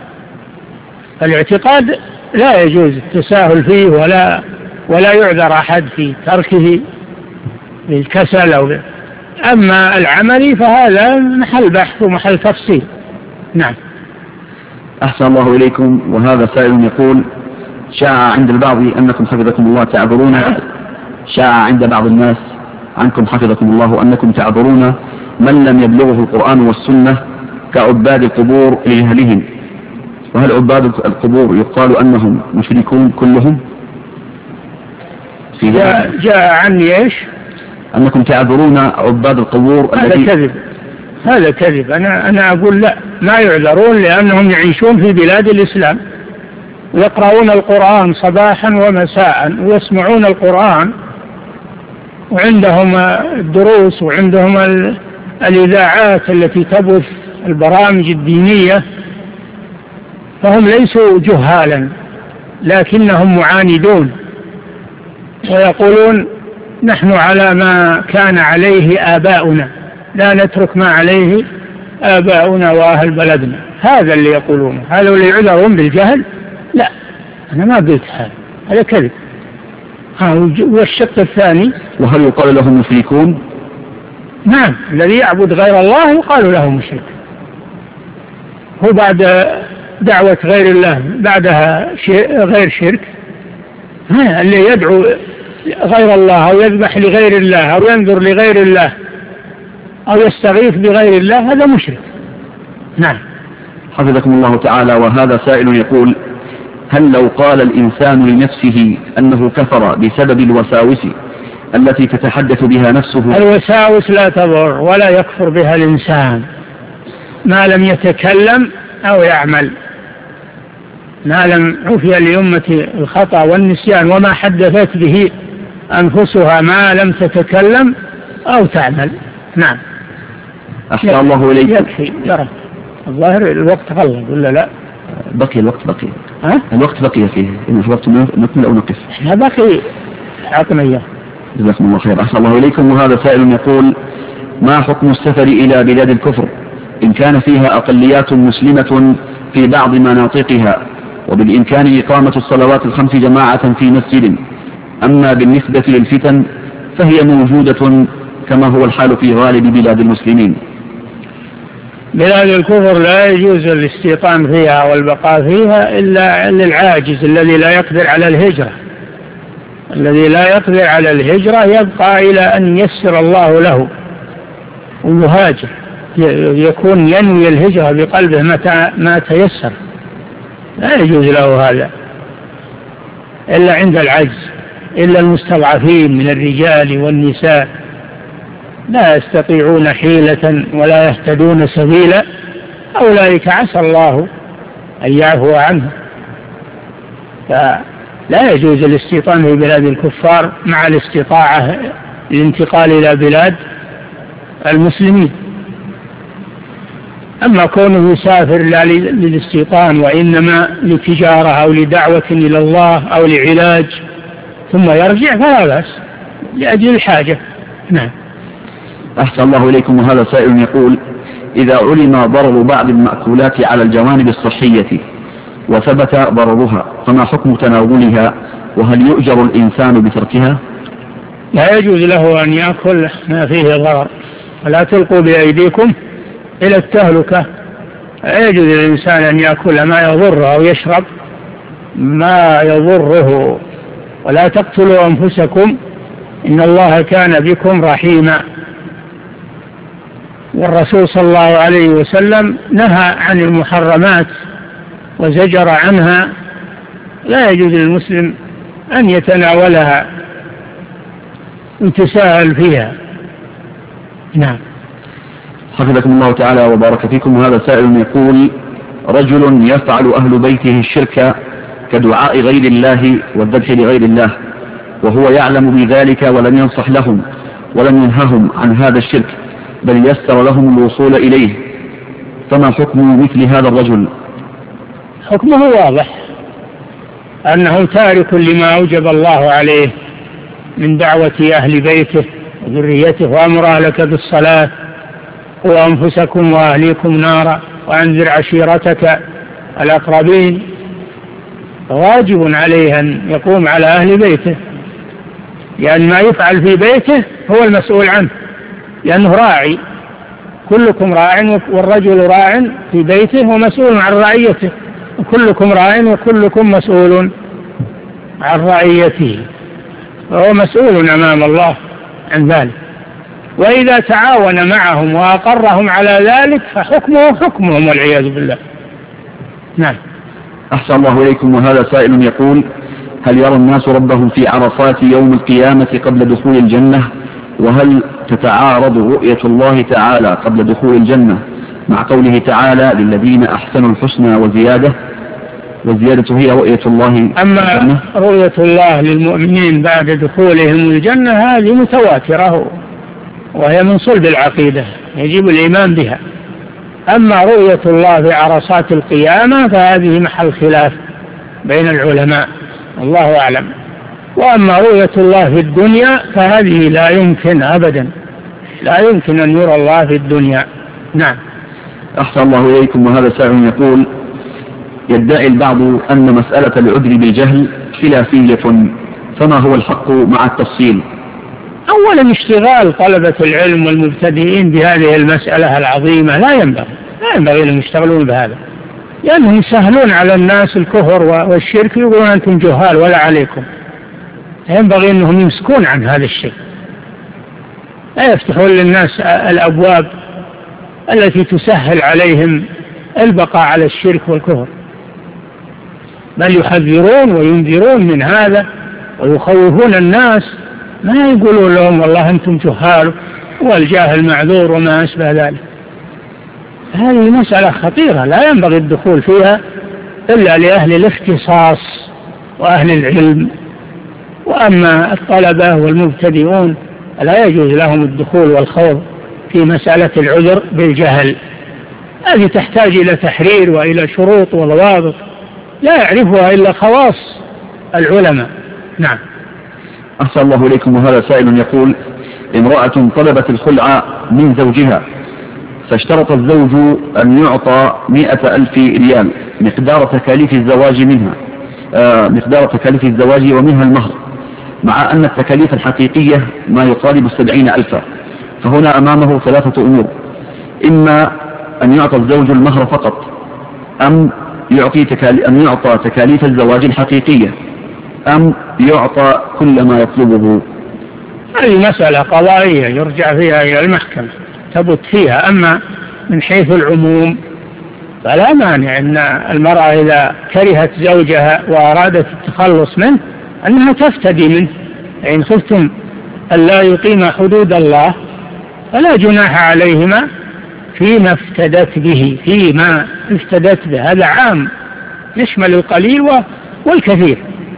الاعتقاد لا يجوز التساهل فيه ولا ولا يعذر أحد في تركه بالكسل أو. أما العملي فهذا محل بحث ومحل تفصيل. نعم. أحسن الله إليكم. وهذا سائل يقول: شاع عند البعض أنكم حفظكم الله تعذرون شاع عند بعض الناس عنكم حفظكم الله أنكم تعذرون من لم يبلغه القرآن والسنة كعباد القبور لجهلهم، وهل عباد القبور يقال أنهم مشركون كلهم؟ جاء, جاء عني إيش؟ أنكم تعذرون عباد القبور. هذا الذي كذب، هذا كذب. أنا, أنا أقول لا، ما يعذرون لأنهم يعيشون في بلاد الإسلام ويقرؤون القرآن صباحا ومساء ويسمعون القرآن وعندهم الدروس وعندهم الإذاعات التي تبث البرامج الدينية، فهم ليسوا جهالا لكنهم معاندون ويقولون نحن على ما كان عليه آباؤنا لا نترك ما عليه آباؤنا وأهل بلدنا. هذا اللي يقولونه. هذا اللي يعذرون بالجهل؟ لا، أنا ما قلت هذا، هذا كذب. والشق الثاني: وهل يقال لهم مشركون؟ نعم، الذي يعبد غير الله يقال له مشرك. هو بعد دعوة غير الله بعدها غير شرك. اللي يدعو غير الله أو يذبح لغير الله أو ينذر لغير الله أو يستغيث بغير الله هذا مشرك. نعم. حفظكم الله تعالى. وهذا سائل يقول: هل لو قال الإنسان لنفسه أنه كفر بسبب الوساوس التي تتحدث بها نفسه؟ الوساوس لا تضر ولا يكفر بها الإنسان ما لم يتكلم أو يعمل، ما لم عفي لأمة الخطأ والنسيان وما حدثت به أنفسها ما لم تتكلم أو تعمل. نعم. أحسن الله إليك. يكفي يرى الظاهر الوقت غلق ولا لا؟ بقي الوقت بقي ها؟ الوقت بقي فيه إن حضرت نكمل أو نقف؟ احنا بقي عطنا إياه. جزاكم الله خير. أحسن الله إليكم. وهذا سائل يقول: ما حكم السفر إلى بلاد الكفر إن كان فيها أقليات مسلمة في بعض مناطقها، وبالإمكان إقامة الصلوات الخمس جماعة في مسجد. أما بالنسبة للفتن فهي موجودة كما هو الحال في غالب بلاد المسلمين. بلاد الكفر لا يجوز الاستيطان فيها والبقاء فيها إلا للعاجز الذي لا يقدر على الهجرة. الذي لا يقدر على الهجرة يبقى إلى أن ييسر الله له ويهاجر، يكون ينوي الهجرة بقلبه متى ما تيسر، لا يجوز له هذا إلا عند العجز. إلا المستضعفين من الرجال والنساء لا يستطيعون حيلة ولا يهتدون سبيلا، أولئك عسى الله أن يعفو عنه. فلا يجوز الاستيطان في بلاد الكفار مع الاستطاعة الانتقال إلى بلاد المسلمين. أما كونه يسافر لا للاستيطان وإنما لتجارة أو لدعوة إلى الله أو لعلاج ثم يرجع فلا بأس لأجل الحاجة. نعم. أحسن الله إليكم. وهذا سائل يقول: إذا علم ضرر بعض المأكولات على الجوانب الصحية وثبت ضررها فما حكم تناولها، وهل يؤجر الإنسان بتركها؟ لا يجوز له أن يأكل ما فيه ضرر، ولا تلقوا بأيديكم إلى التهلكة. لا يجوز للإنسان أن يأكل ما يضره أو يشرب ما يضره. ولا تقتلوا أنفسكم إن الله كان بكم رحيما. والرسول صلى الله عليه وسلم نهى عن المحرمات وزجر عنها، لا يجوز للمسلم أن يتناولها ويتساهل فيها. نعم. حفظكم الله تعالى وبارك فيكم. وهذا سائل يقول: رجل يفعل أهل بيته الشرك كدعاء غير الله والذبح لغير الله، وهو يعلم بذلك ولم ينصح لهم ولم ينههم عن هذا الشرك، بل يسر لهم الوصول إليه، فما حكم مثل هذا الرجل؟ حكمه واضح، أنه تارك لما أوجب الله عليه من دعوة أهل بيته وذريته، وأمر أهلك بالصلاة وأنفسكم وأهليكم نارا وأنذر عشيرتك الأقربين. واجب عليه أن يقوم على أهل بيته، لأن ما يفعل في بيته هو المسؤول عنه، لأنه راعي. كلكم راع والرجل راع في بيته ومسؤول عن رعيته، وكلكم راع وكلكم مسؤول عن رعيته، وهو مسؤول أمام الله عن ذلك. وإذا تعاون معهم وأقرهم على ذلك فحكمه حكمهم والعياذ بالله. نعم. أحسن الله إليكم. وهذا سائل يقول: هل يرى الناس ربهم في عرفات يوم القيامة قبل دخول الجنة؟ وهل تتعارض رؤية الله تعالى قبل دخول الجنة مع قوله تعالى: للذين أحسنوا الحسنى وزيادة، والزيادة هي رؤية الله؟ أما الجنة. رؤية الله للمؤمنين بعد دخولهم الجنة هذه متواترة، وهي من صلب العقيدة يجب الإيمان بها. أما رؤية الله في عرصات القيامة فهذه محل خلاف بين العلماء، الله أعلم. وأما رؤية الله في الدنيا فهذه لا يمكن أبدا، لا يمكن أن يرى الله في الدنيا. نعم. أحسن الله إليكم. وهذا سائل يقول: يدعي البعض أن مسألة العذر بالجهل خلافية، فما هو الحق مع التفصيل؟ أولا اشتغال طلبة العلم والمبتدئين بهذه المسألة العظيمة لا ينبغي لا ينبغي أن يشتغلون بهذا، لأنهم يسهلون على الناس الكفر والشرك، يقولون أنتم جهال ولا عليكم. ينبغي أنهم يمسكون عن هذا الشيء، لا يفتحون للناس الأبواب التي تسهل عليهم البقاء على الشرك والكفر، بل يحذرون وينذرون من هذا ويخوفون الناس، ما يقولون لهم والله أنتم جهال والجاهل معذور وما أشبه ذلك. هذه مسألة خطيرة لا ينبغي الدخول فيها إلا لأهل الاختصاص وأهل العلم. وأما الطلبة والمبتدئون لا يجوز لهم الدخول والخوض في مسألة العذر بالجهل، هذه تحتاج إلى تحرير وإلى شروط وضوابط لا يعرفها إلا خواص العلماء. نعم. أحسن الله إليكم. وهذا سائل يقول: امرأة طلبت الخلع من زوجها فاشترط الزوج أن يعطى مئة ألف ريال مقدار تكاليف الزواج منها آه مقدار تكاليف الزواج ومنها المهر، مع أن التكاليف الحقيقية ما يقارب السبعين ألفا. فهنا أمامه ثلاثة أمور: إما أن يعطى الزوج المهر فقط، أم يعطي تكالي أن يعطى تكاليف الزواج الحقيقية، أم يعطى كل ما يطلبه. هذه مسألة قضائية يرجع فيها إلى المحكمة تبت فيها. أما من حيث العموم فلا مانع أن المرأة إذا كرهت زوجها وأرادت التخلص منه أنها تفتدي منه. إن خفتم ألا يقيم حدود الله فلا جناح عليهما فيما افتدت به فيما افتدت به. هذا عام يشمل القليل والكثير.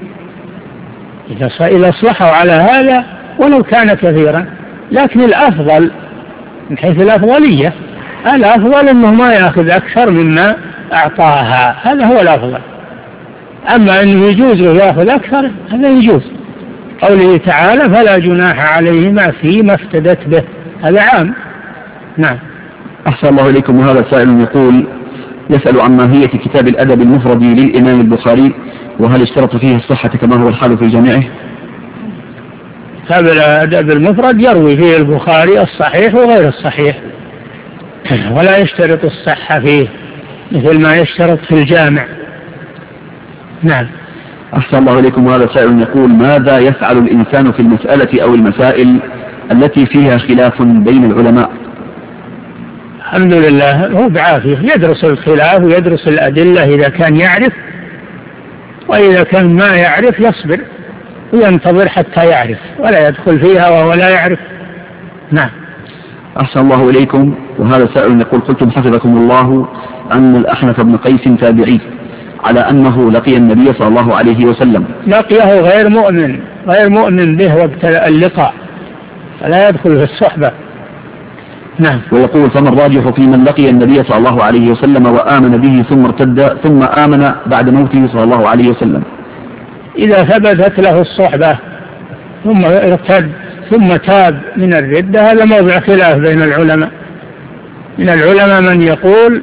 إذا أصلحوا على هذا ولو كان كثيرا، لكن الأفضل من حيث الأفضلية الأفضل أنه ما يأخذ أكثر مما أعطاها، هذا هو الأفضل. أما أنه يجوز يأخذ أكثر هذا يجوز. قوله تعالى فلا جناح عليهما فيما افتدت به، هذا عام. نعم. أحسن الله إليكم. وهذا سائل يقول يسأل عن ماهية كتاب الأدب المفرد للإمام البخاري، وهل اشترط فيه الصحة كما هو الحال في جامعه؟ كتاب الأدب المفرد يروي فيه البخاري الصحيح وغير الصحيح، ولا يشترط الصحة فيه مثل ما يشترط في الجامع. نعم. أحسن الله إليكم. وهذا سائل يقول ماذا يفعل الإنسان في المسألة أو المسائل التي فيها خلاف بين العلماء؟ الحمد لله هو بعافية، يدرس الخلاف ويدرس الأدلة إذا كان يعرف، وإذا كان ما يعرف يصبر وينتظر حتى يعرف ولا يدخل فيها وهو لا يعرف. نعم. أحسن الله إليكم. وهذا سائل يقول قلتم حفظكم الله أن الأحنف بن قيس تابعي على أنه لقي النبي صلى الله عليه وسلم. لقيه غير مؤمن غير مؤمن به وقت اللقاء فلا يدخل في الصحبة. نعم. ويقول فما الراجح في من لقي النبي صلى الله عليه وسلم وآمن به ثم ارتد ثم آمن بعد موته صلى الله عليه وسلم؟ إذا ثبتت له الصحبة ثم ارتد ثم تاب من الردة هذا موضع خلاف بين العلماء. من العلماء من يقول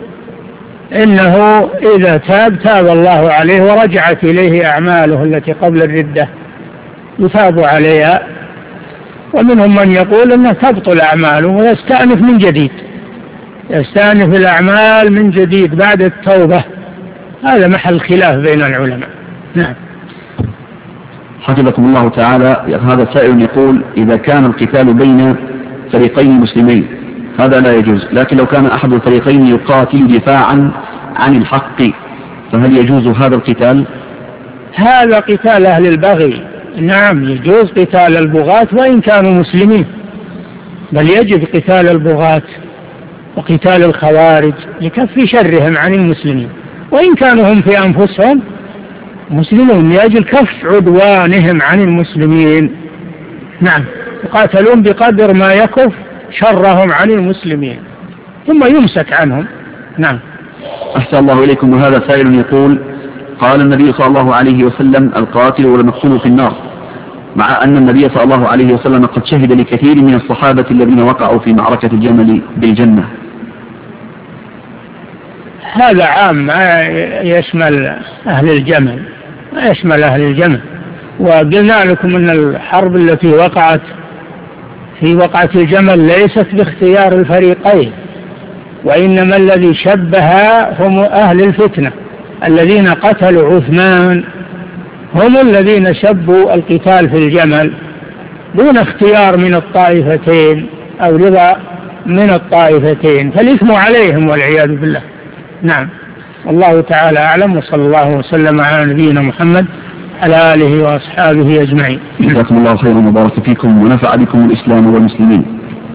إنه إذا تاب تاب الله عليه ورجعت إليه أعماله التي قبل الردة يتاب عليها، ومنهم من يقول أنه تبطل أعماله ويستأنف من جديد يستأنف الأعمال من جديد بعد التوبة. هذا محل خلاف بين العلماء. نعم. حفظكم الله تعالى. هذا سائل يقول إذا كان القتال بين فريقين مسلمين هذا لا يجوز، لكن لو كان أحد الفريقين يقاتل دفاعا عن الحق فهل يجوز هذا القتال؟ هذا قتال أهل البغي. نعم يجوز قتال البغاة وإن كانوا مسلمين، بل يجب قتال البغاة وقتال الخوارج لكف شرهم عن المسلمين وإن كانوا هم في أنفسهم مسلمون، لأجل كف عدوانهم عن المسلمين. نعم. يقاتلون بقدر ما يكف شرهم عن المسلمين ثم يمسك عنهم. نعم. أحسن الله إليكم. وهذا سائل يقول قال النبي صلى الله عليه وسلم القاتل والمقتول في النار، مع أن النبي صلى الله عليه وسلم قد شهد لكثير من الصحابة الذين وقعوا في معركة الجمل بالجنة. هذا عام ما يشمل أهل الجمل ما يشمل أهل الجمل. وقلنا لكم أن الحرب التي وقعت في وقعة الجمل ليست باختيار الفريقين، وإنما الذي شبها هم أهل الفتنة الذين قتلوا عثمان، هم الذين شبوا القتال في الجمل دون اختيار من الطائفتين أو رضا من الطائفتين، فالإثم عليهم والعياذ بالله. نعم. والله تعالى أعلم، وصلى الله وسلم على نبينا محمد على آله وأصحابه أجمعين. جزاكم الله خيرا وبارك فيكم ونفع بكم الإسلام والمسلمين.